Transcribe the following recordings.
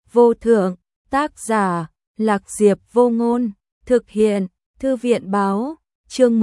vô thượng, tác giả, Lạc Diệp Vô Ngôn, thực hiện, Thư viện báo, chương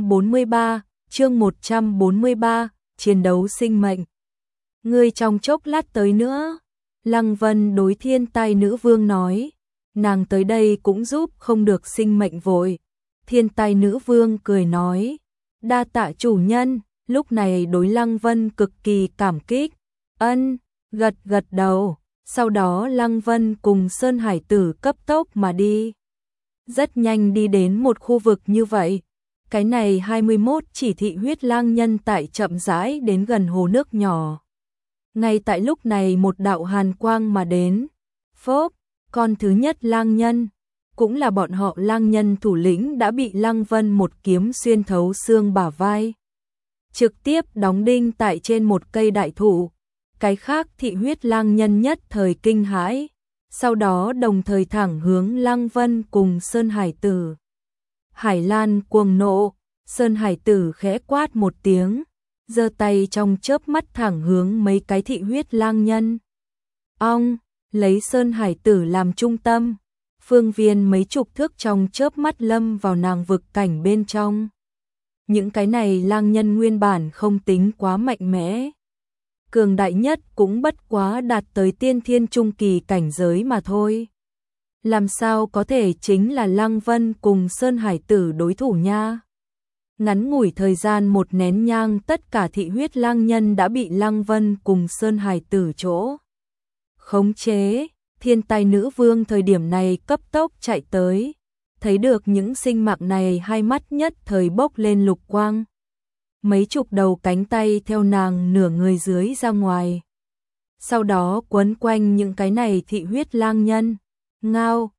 143, chiến đấu sinh mệnh. Ngươi trong chốc lát tới nữa, Lăng Vân đối Thiên Tai Nữ Vương nói, nàng tới đây cũng giúp không được sinh mệnh vội. Thiên Tai Nữ Vương cười nói, đa tạ chủ nhân, lúc này đối Lăng Vân cực kỳ cảm kích, gật gật đầu, sau đó Lăng Vân cùng Sơn Hải Tử cấp tốc mà đi. Rất nhanh đi đến một khu vực như vậy, cái này 21 chỉ thị huyết lang nhân tại chậm rãi đến gần hồ nước nhỏ. Ngay tại lúc này một đạo hàn quang mà đến, phốp, con thứ nhất lang nhân, cũng là bọn họ lang nhân thủ lĩnh đã bị Lăng Vân một kiếm xuyên thấu xương bả vai, trực tiếp đóng đinh tại trên một cây đại thụ. Cái khác thị huyết lang nhân nhất thời kinh hãi, sau đó đồng thời thẳng hướng Lăng Vân cùng Sơn Hải Tử. Hải Lan cuồng nộ, Sơn Hải Tử khẽ quát một tiếng, giơ tay trong chớp mắt thẳng hướng mấy cái thị huyết lang nhân. Lấy Sơn Hải Tử làm trung tâm, phương viên mấy chục thước trong chớp mắt lâm vào nàng vực cảnh bên trong. Những cái này lang nhân nguyên bản không tính quá mạnh mẽ, cường đại nhất cũng bất quá đạt tới tiên thiên trung kỳ cảnh giới mà thôi. Làm sao có thể chính là Lăng Vân cùng Sơn Hải Tử đối thủ nha. Ngắn ngủi thời gian một nén nhang, tất cả thị huyết lang nhân đã bị Lăng Vân cùng Sơn Hải Tử chỗ khống chế. Thiên Tai Nữ Vương thời điểm này cấp tốc chạy tới, thấy được những sinh mạng này, hai mắt nhất thời bốc lên lục quang. Mấy chục đầu cánh tay theo nàng nửa người dưới ra ngoài, sau đó quấn quanh những cái này thị huyết lang nhân. Ngao,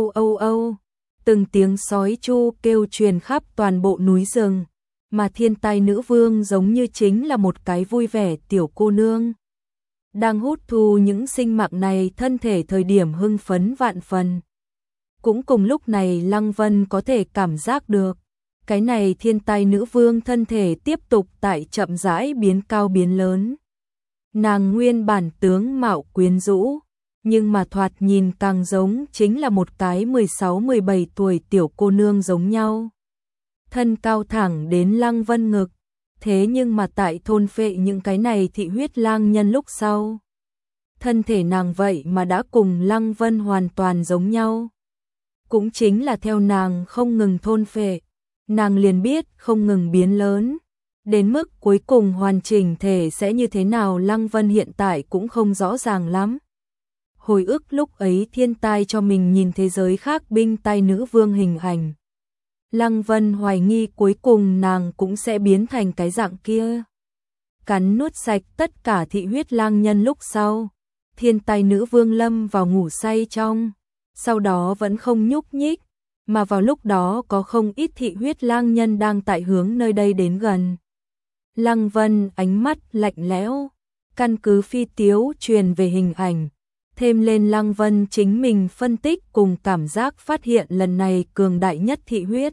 âu, từng tiếng sói chu kêu truyền khắp toàn bộ núi rừng, mà Thiên Tai Nữ Vương giống như chính là một cái vui vẻ tiểu cô nương, đang hút thu những sinh mạng này thân thể thời điểm hưng phấn vạn phần. Cũng cùng lúc này Lăng Vân có thể cảm giác được, cái này Thiên Tai Nữ Vương thân thể tiếp tục tại chậm rãi biến cao biến lớn. Nàng nguyên bản tướng mạo quyến rũ, nhưng mà thoạt nhìn càng giống chính là một cái 16-17 tuổi tiểu cô nương giống nhau. Thân cao thẳng đến Lăng Vân ngực, thế nhưng mà tại thôn phệ những cái này thị huyết lang nhân lúc sau, thân thể nàng vậy mà đã cùng Lăng Vân hoàn toàn giống nhau. Cũng chính là theo nàng không ngừng thôn phệ, nàng liền biết không ngừng biến lớn, đến mức cuối cùng hoàn chỉnh thể sẽ như thế nào Lăng Vân hiện tại cũng không rõ ràng lắm. Hồi ức lúc ấy thiên tai cho mình nhìn thế giới khác binh tai nữ vương hình ảnh, Lăng Vân hoài nghi cuối cùng nàng cũng sẽ biến thành cái dạng kia. Cắn nuốt sạch tất cả thị huyết lang nhân lúc sau, Thiên Tai Nữ Vương lâm vào ngủ say trong, sau đó vẫn không nhúc nhích, mà vào lúc đó có không ít thị huyết lang nhân đang tại hướng nơi đây đến gần. Lăng Vân ánh mắt lạnh lẽo, căn cứ phi tiếu truyền về hình ảnh, thêm lên Lăng Vân chính mình phân tích cùng cảm giác phát hiện lần này cường đại nhất thị huyết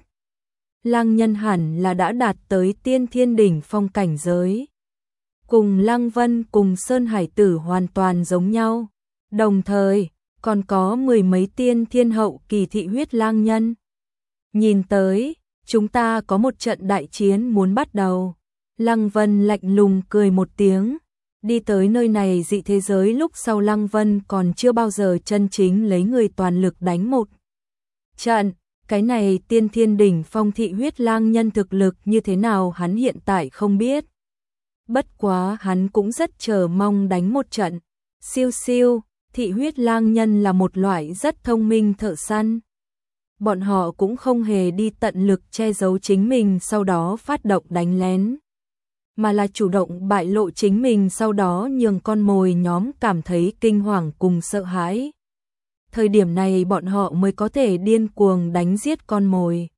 lang nhân hẳn là đã đạt tới tiên thiên đỉnh phong cảnh giới. Cùng Lăng Vân cùng Sơn Hải Tử hoàn toàn giống nhau, đồng thời còn có mười mấy tiên thiên hậu kỳ thị huyết lang nhân. Nhìn tới, chúng ta có một trận đại chiến muốn bắt đầu. Lăng Vân lạnh lùng cười một tiếng, đi tới nơi này dị thế giới lúc sau Lăng Vân còn chưa bao giờ chân chính lấy người toàn lực đánh một trận. Cái này tiên thiên đỉnh phong thị huyết lang nhân thực lực như thế nào hắn hiện tại không biết. Bất quá hắn cũng rất chờ mong đánh một trận. Siêu siêu, thị huyết lang nhân là một loại rất thông minh thợ săn. Bọn họ cũng không hề đi tận lực che giấu chính mình sau đó phát động đánh lén, mà là chủ động bại lộ chính mình sau đó nhường con mồi nhóm cảm thấy kinh hoàng cùng sợ hãi. Thời điểm này bọn họ mới có thể điên cuồng đánh giết con mồi.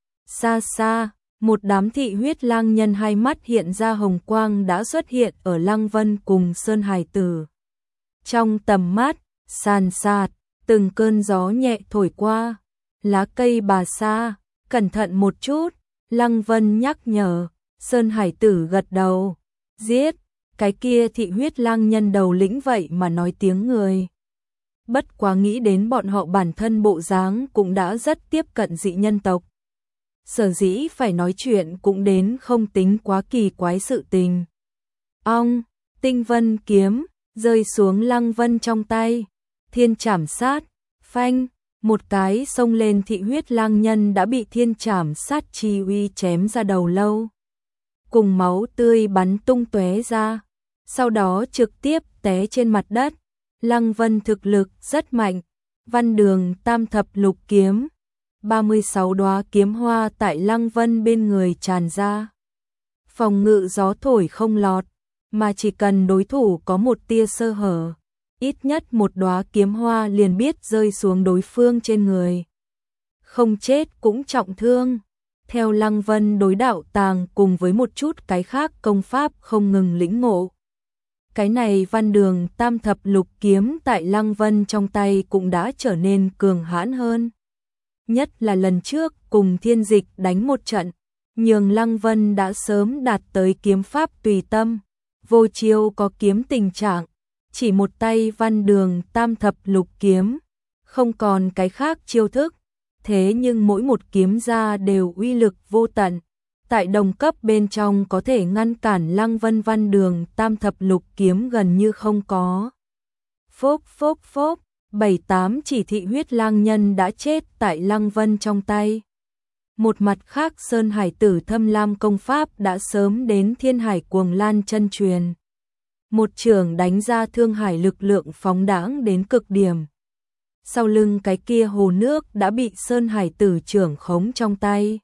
Xa xa, một đám thị huyết lang nhân hai mắt hiện ra hồng quang đã xuất hiện ở Lăng Vân cùng Sơn Hải Tử. Trong tầm mắt, san sạt, từng cơn gió nhẹ thổi qua, lá cây bà sa, cẩn thận một chút, Lăng Vân nhắc nhở. Sơn Hải Tử gật đầu, giết, cái kia thị huyết lang nhân đầu lĩnh vậy mà nói tiếng người. Bất quá nghĩ đến bọn họ bản thân bộ dáng cũng đã rất tiếp cận dị nhân tộc. Sở dĩ phải nói chuyện cũng đến không tính quá kỳ quái sự tình. Ong, tinh vân kiếm, rơi xuống Lăng Vân trong tay. Thiên trảm sát, phanh, một cái xông lên thị huyết lang nhân đã bị thiên trảm sát chi uy chém ra đầu lâu. Cùng máu tươi bắn tung tóe ra, sau đó trực tiếp té trên mặt đất. Lăng Vân thực lực rất mạnh, Văn Đường tam thập lục kiếm, 36 đóa kiếm hoa tại Lăng Vân bên người tràn ra. Phòng ngự gió thổi không lọt, mà chỉ cần đối thủ có một tia sơ hở, ít nhất một đóa kiếm hoa liền biết rơi xuống đối phương trên người. Không chết cũng trọng thương. Theo Lăng Vân đối đạo tàng cùng với một chút cái khác công pháp không ngừng lĩnh ngộ. Cái này Văn Đường tam thập lục kiếm tại Lăng Vân trong tay cũng đã trở nên cường hãn hơn. Nhất là lần trước cùng Thiên Dịch đánh một trận, nhường Lăng Vân đã sớm đạt tới kiếm pháp tùy tâm, vô chiêu có kiếm tình trạng, chỉ một tay Văn Đường tam thập lục kiếm, không còn cái khác chiêu thức, thế nhưng mỗi một kiếm ra đều uy lực vô tận, tại đồng cấp bên trong có thể ngăn cản Lăng Vân Văn Đường tam thập lục kiếm gần như không có. Phốc phốc phốc, 7-8 chỉ thị huyết lang nhân đã chết tại Lăng Vân trong tay. Một mặt khác Sơn Hải Tử Thâm Lam công pháp đã sớm đến Thiên Hải Cuồng Lan chân truyền. Một chưởng đánh ra thương hải lực lượng phóng đãng đến cực điểm. Sau lưng cái kia hồ nước đã bị Sơn Hải Tử trưởng khống trong tay.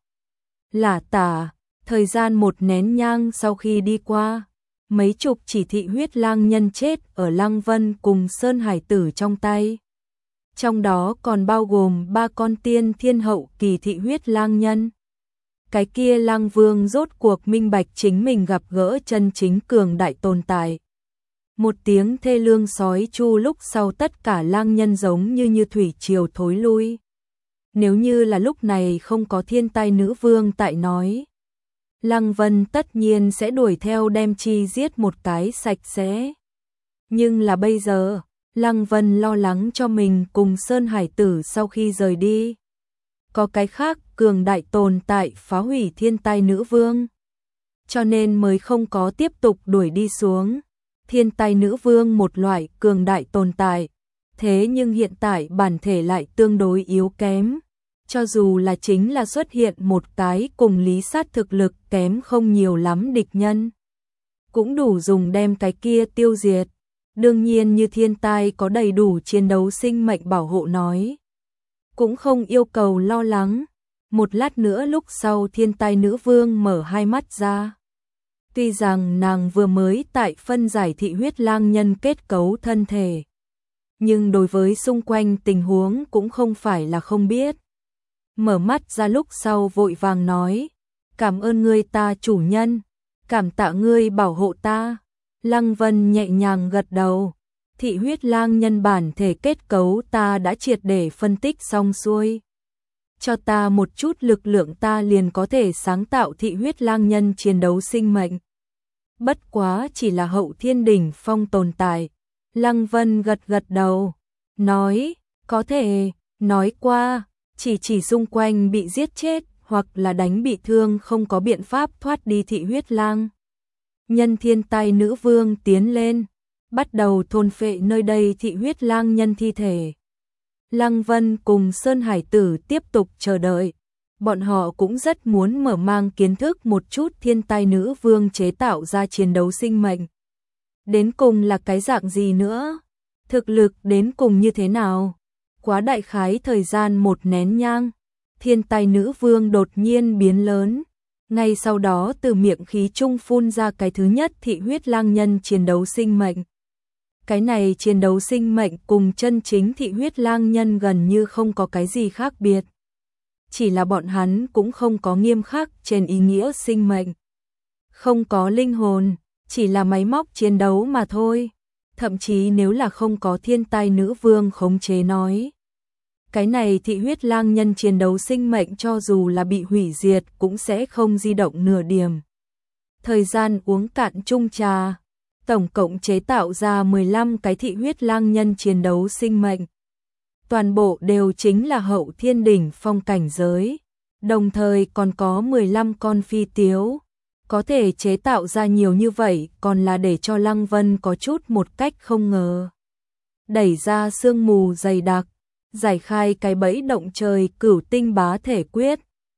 Lả tả, thời gian một nén nhang sau khi đi qua, mấy chục chỉ thị huyết lang nhân chết ở Lăng Vân cùng Sơn Hải Tử trong tay. Trong đó còn bao gồm 3 con tiên thiên hậu kỳ thị huyết lang nhân. Cái kia Lăng Vương rốt cuộc minh bạch chính mình gặp gỡ chân chính cường đại tồn tại. Một tiếng thê lương sói chu lúc sau tất cả lang nhân giống như thủy triều thối lui. Nếu như là lúc này không có thiên tai nữ vương tại nói, Lăng Vân tất nhiên sẽ đuổi theo đem chi giết một cái sạch sẽ. Nhưng là bây giờ, Lăng Vân lo lắng cho mình cùng Sơn Hải Tử sau khi rời đi. Có cái khác cường đại tồn tại phá hủy thiên tai nữ vương. Cho nên mới không có tiếp tục đuổi đi xuống. Thiên tai nữ vương một loại cường đại tồn tại. Thế nhưng hiện tại bản thể lại tương đối yếu kém. Cho dù là chính là xuất hiện một cái cùng lý sát thực lực kém không nhiều lắm địch nhân, cũng đủ dùng đem cái kia tiêu diệt. Đương nhiên như thiên tai có đầy đủ chiến đấu sinh mệnh bảo hộ nói, cũng không yêu cầu lo lắng. Một lát nữa lúc sau thiên tai nữ vương mở hai mắt ra. Tuy rằng nàng vừa mới tại phân giải thị huyết lang nhân kết cấu thân thể, nhưng đối với xung quanh tình huống cũng không phải là không biết. Mở mắt ra lúc sau vội vàng nói, cảm ơn ngươi ta chủ nhân, cảm tạ ngươi bảo hộ ta. Lăng Vân nhẹ nhàng gật đầu, thị huyết lang nhân bản thể kết cấu ta đã triệt để phân tích xong xuôi. Cho ta một chút lực lượng ta liền có thể sáng tạo thị huyết lang nhân chiến đấu sinh mệnh. Bất quá chỉ là hậu thiên đỉnh phong tồn tại. Lăng Vân gật gật đầu, nói, có thể, nói qua, chỉ xung quanh bị giết chết hoặc là đánh bị thương không có biện pháp thoát đi thị huyết lang. Nhân thiên tai nữ vương tiến lên, bắt đầu thôn phệ nơi đây thị huyết lang nhân thi thể. Lăng Vân cùng Sơn Hải Tử tiếp tục chờ đợi. Bọn họ cũng rất muốn mở mang kiến thức một chút thiên tai nữ vương chế tạo ra chiến đấu sinh mệnh. Đến cùng là cái dạng gì nữa? Thực lực đến cùng như thế nào? Quá đại khái thời gian một nén nhang, thiên tai nữ vương đột nhiên biến lớn. Ngay sau đó từ miệng khí trung phun ra cái thứ nhất thị huyết lang nhân chiến đấu sinh mệnh. Cái này chiến đấu sinh mệnh cùng chân chính thị huyết lang nhân gần như không có cái gì khác biệt. Chỉ là bọn hắn cũng không có nghiêm khắc trên ý nghĩa sinh mệnh. Không có linh hồn, chỉ là máy móc chiến đấu mà thôi. Thậm chí nếu là không có thiên tai nữ vương khống chế nói, cái này thị huyết lang nhân chiến đấu sinh mệnh cho dù là bị hủy diệt cũng sẽ không di động nửa điểm. Thời gian uống cạn chung trà, tổng cộng chế tạo ra 15 cái thị huyết lang nhân chiến đấu sinh mệnh. toàn bộ đều chính là hậu thiên đỉnh phong cảnh giới, đồng thời còn có 15 con phi tiếu. Có thể chế tạo ra nhiều như vậy còn là để cho Lăng Vân có chút một cách không ngờ. Đẩy ra sương mù dày đặc, giải khai cái bẫy động trời Cửu Tinh Bá Thể Quyết,